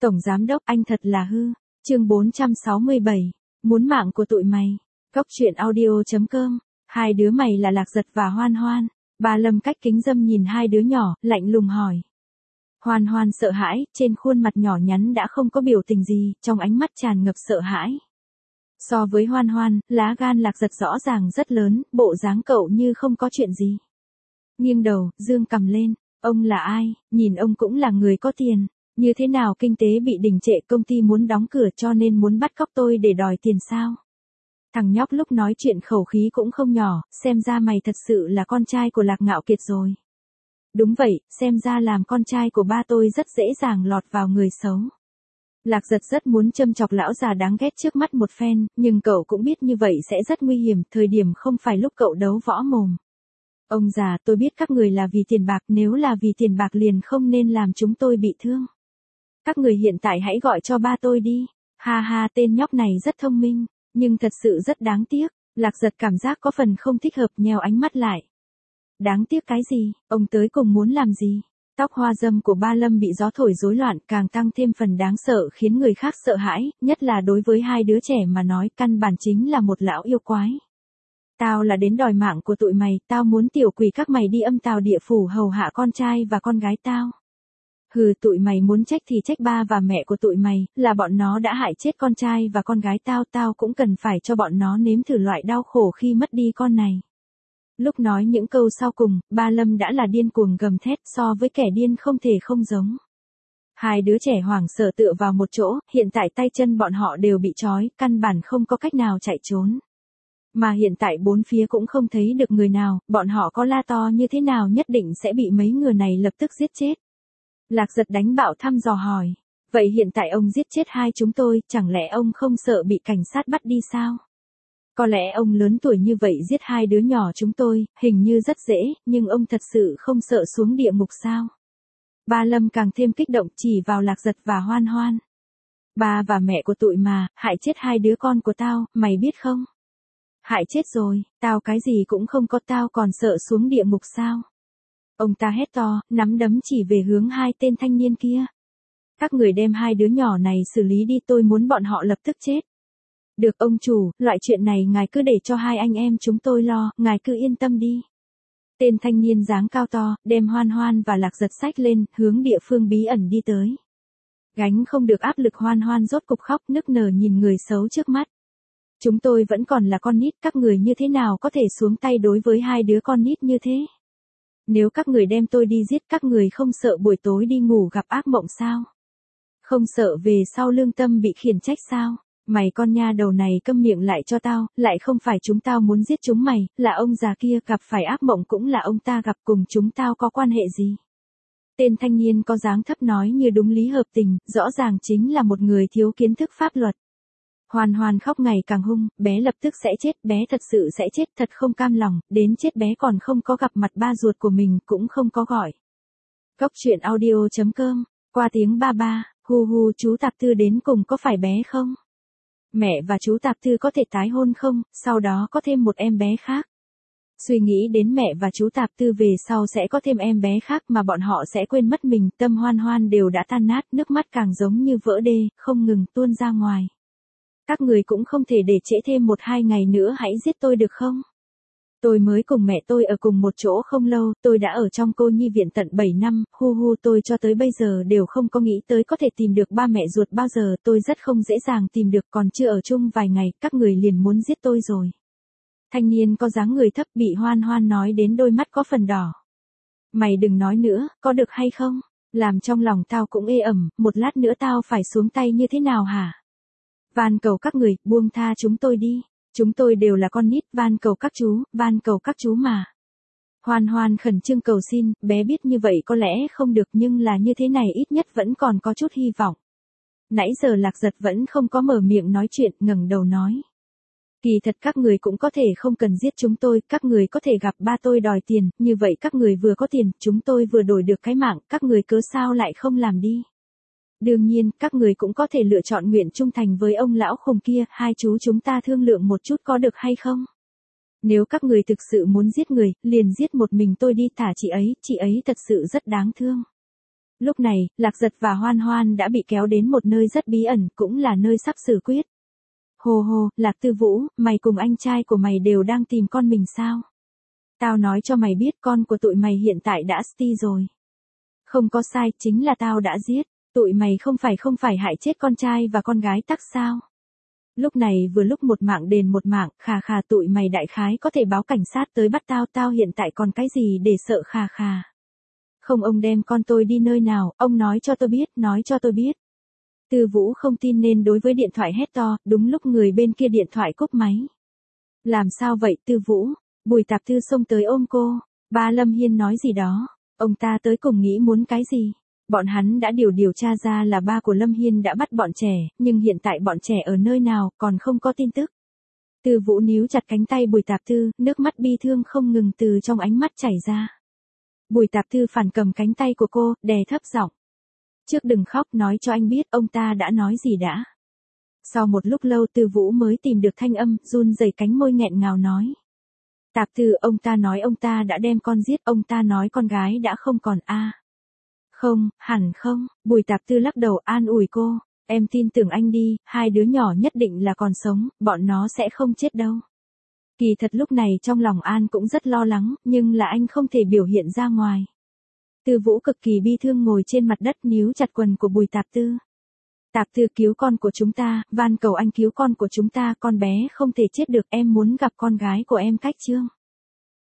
Tổng giám đốc anh thật là hư. Chương 467. Muốn mạng của tụi mày. Cốc truyện audio.com. Hai đứa mày là Lạc Giật và Hoan Hoan. Bà Lâm cách kính dâm nhìn hai đứa nhỏ, lạnh lùng hỏi. Hoan Hoan sợ hãi, trên khuôn mặt nhỏ nhắn đã không có biểu tình gì, trong ánh mắt tràn ngập sợ hãi. So với Hoan Hoan, lá gan Lạc Giật rõ ràng rất lớn, bộ dáng cậu như không có chuyện gì. Nghiêng đầu, dương cằm lên. Ông là ai? Nhìn ông cũng là người có tiền. Như thế nào kinh tế bị đình trệ, công ty muốn đóng cửa cho nên muốn bắt cóc tôi để đòi tiền sao? Thằng nhóc lúc nói chuyện khẩu khí cũng không nhỏ, xem ra mày thật sự là con trai của Lạc Ngạo Kiệt rồi. Đúng vậy, xem ra làm con trai của ba tôi rất dễ dàng lọt vào người xấu. Lạc Giật rất muốn châm chọc lão già đáng ghét trước mắt một phen, nhưng cậu cũng biết như vậy sẽ rất nguy hiểm, thời điểm không phải lúc cậu đấu võ mồm. Ông già, tôi biết các người là vì tiền bạc, nếu là vì tiền bạc liền không nên làm chúng tôi bị thương. Các người hiện tại hãy gọi cho ba tôi đi. Ha ha, tên nhóc này rất thông minh, nhưng thật sự rất đáng tiếc. Lạc Giật cảm giác có phần không thích hợp, nheo ánh mắt lại. Đáng tiếc cái gì, ông tới cùng muốn làm gì? Tóc hoa râm của ba Lâm bị gió thổi rối loạn, càng tăng thêm phần đáng sợ, khiến người khác sợ hãi, nhất là đối với hai đứa trẻ mà nói, căn bản chính là một lão yêu quái. Tao là đến đòi mạng của tụi mày, tao muốn tiểu quỷ các mày đi âm tào địa phủ hầu hạ con trai và con gái tao. Hừ, tụi mày muốn trách thì trách ba và mẹ của tụi mày, là bọn nó đã hại chết con trai và con gái tao, tao cũng cần phải cho bọn nó nếm thử loại đau khổ khi mất đi con này. Lúc nói những câu sau cùng, ba Lâm đã là điên cuồng gầm thét, so với kẻ điên không thể không giống. Hai đứa trẻ hoảng sợ tựa vào một chỗ, hiện tại tay chân bọn họ đều bị trói, căn bản không có cách nào chạy trốn. Mà hiện tại bốn phía cũng không thấy được người nào, bọn họ có la to như thế nào nhất định sẽ bị mấy người này lập tức giết chết. Lạc Giật đánh bạo thăm dò hỏi. Vậy hiện tại ông giết chết hai chúng tôi, chẳng lẽ ông không sợ bị cảnh sát bắt đi sao? Có lẽ ông lớn tuổi như vậy giết hai đứa nhỏ chúng tôi, hình như rất dễ, nhưng ông thật sự không sợ xuống địa ngục sao? Ba Lâm càng thêm kích động chỉ vào Lạc Giật và Hoan Hoan. Ba và mẹ của tụi mà, hại chết hai đứa con của tao, mày biết không? Hại chết rồi, tao cái gì cũng không có, tao còn sợ xuống địa ngục sao? Ông ta hét to, nắm đấm chỉ về hướng hai tên thanh niên kia. Các người đem hai đứa nhỏ này xử lý đi, tôi muốn bọn họ lập tức chết. Được ông chủ, loại chuyện này ngài cứ để cho hai anh em chúng tôi lo, ngài cứ yên tâm đi. Tên thanh niên dáng cao to, đem Hoan Hoan và Lạc Giật xách lên, hướng địa phương bí ẩn đi tới. Gánh không được áp lực, Hoan Hoan rốt cục khóc nức nở nhìn người xấu trước mắt. Chúng tôi vẫn còn là con nít, các người như thế nào có thể xuống tay đối với hai đứa con nít như thế? Nếu các người đem tôi đi giết, các người không sợ buổi tối đi ngủ gặp ác mộng sao? Không sợ về sau lương tâm bị khiển trách sao? Mày con nha đầu này câm miệng lại cho tao, lại không phải chúng tao muốn giết chúng mày, là ông già kia gặp phải ác mộng cũng là ông ta gặp, cùng chúng tao có quan hệ gì? Tên thanh niên có dáng thấp nói như đúng lý hợp tình, rõ ràng chính là một người thiếu kiến thức pháp luật. Hoan Hoan khóc ngày càng hung, bé lập tức sẽ chết, bé thật sự sẽ chết, thật không cam lòng, đến chết bé còn không có gặp mặt ba ruột của mình, cũng không có gọi. Cốc truyện audio.com, qua tiếng ba ba, hu hu, chú Tạp Tư đến cùng có phải bé không? Mẹ và chú Tạp Tư có thể tái hôn không, sau đó có thêm một em bé khác? Suy nghĩ đến mẹ và chú Tạp Tư về sau sẽ có thêm em bé khác mà bọn họ sẽ quên mất mình, tâm Hoan Hoan đều đã tan nát, nước mắt càng giống như vỡ đê, không ngừng tuôn ra ngoài. Các người cũng không thể để trễ thêm 1-2 ngày nữa, hãy giết tôi được không? Tôi mới cùng mẹ tôi ở cùng một chỗ không lâu, tôi đã ở trong cô nhi viện tận 7 năm, hu hu, tôi cho tới bây giờ đều không có nghĩ tới có thể tìm được ba mẹ ruột bao giờ, tôi rất không dễ dàng tìm được, còn chưa ở chung vài ngày, các người liền muốn giết tôi rồi. Thanh niên có dáng người thấp bị Hoan Hoan nói đến đôi mắt có phần đỏ. Mày đừng nói nữa, có được hay không? Làm trong lòng tao cũng ê ẩm, một lát nữa tao phải xuống tay như thế nào hả? Van cầu các người, buông tha chúng tôi đi. Chúng tôi đều là con nít, van cầu các chú mà. Hoan Hoan khẩn trương cầu xin, bé biết như vậy có lẽ không được nhưng là như thế này ít nhất vẫn còn có chút hy vọng. Nãy giờ Lạc Giật vẫn không có mở miệng nói chuyện, ngẩng đầu nói. Kỳ thật các người cũng có thể không cần giết chúng tôi, các người có thể gặp ba tôi đòi tiền, như vậy các người vừa có tiền, chúng tôi vừa đổi được cái mạng, các người cớ sao lại không làm đi. Đương nhiên, các người cũng có thể lựa chọn nguyện trung thành với ông lão khùng kia, hai chú chúng ta thương lượng một chút có được hay không? Nếu các người thực sự muốn giết người, liền giết một mình tôi đi, thả chị ấy thật sự rất đáng thương. Lúc này, Lạc Giật và Hoan Hoan đã bị kéo đến một nơi rất bí ẩn, cũng là nơi sắp xử quyết. Hồ hồ, Lạc Tư Vũ, mày cùng anh trai của mày đều đang tìm con mình sao? Tao nói cho mày biết con của tụi mày hiện tại đã sti rồi. Không có sai, chính là tao đã giết. Tụi mày không phải hại chết con trai và con gái tắc sao? Lúc này vừa lúc một mạng đền một mạng, khà khà tụi mày đại khái có thể báo cảnh sát tới bắt tao hiện tại còn cái gì để sợ khà khà. Không ông đem con tôi đi nơi nào, ông nói cho tôi biết. Tư Vũ không tin nên đối với điện thoại hét to, đúng lúc người bên kia điện thoại cúp máy. Làm sao vậy Tư Vũ? Bùi Tạp Thư xông tới ôm cô. Ba Lâm Hiên nói gì đó, ông ta tới cùng nghĩ muốn cái gì? Bọn hắn đã điều tra ra là ba của Lâm Hiên đã bắt bọn trẻ, nhưng hiện tại bọn trẻ ở nơi nào còn không có tin tức. Tư Vũ níu chặt cánh tay Bùi Tạp Thư, nước mắt bi thương không ngừng từ trong ánh mắt chảy ra. Bùi Tạp Thư phản cầm cánh tay của cô, đè thấp giọng. Trước đừng khóc, nói cho anh biết ông ta đã nói gì đã. Sau một lúc lâu Tư Vũ mới tìm được thanh âm, run rẩy cánh môi nghẹn ngào nói. Tạp Thư, ông ta nói ông ta đã đem con giết, ông ta nói con gái đã không còn a. Không, hẳn không, Bùi Tạp Thư lắc đầu an ủi cô, em tin tưởng anh đi, hai đứa nhỏ nhất định là còn sống, bọn nó sẽ không chết đâu. Kỳ thật lúc này trong lòng An cũng rất lo lắng, nhưng là anh không thể biểu hiện ra ngoài. Tư Vũ cực kỳ bi thương ngồi trên mặt đất níu chặt quần của Bùi Tạp Thư. Tạp Thư cứu con của chúng ta, van cầu anh cứu con của chúng ta, con bé không thể chết được, em muốn gặp con gái của em Cách Trương.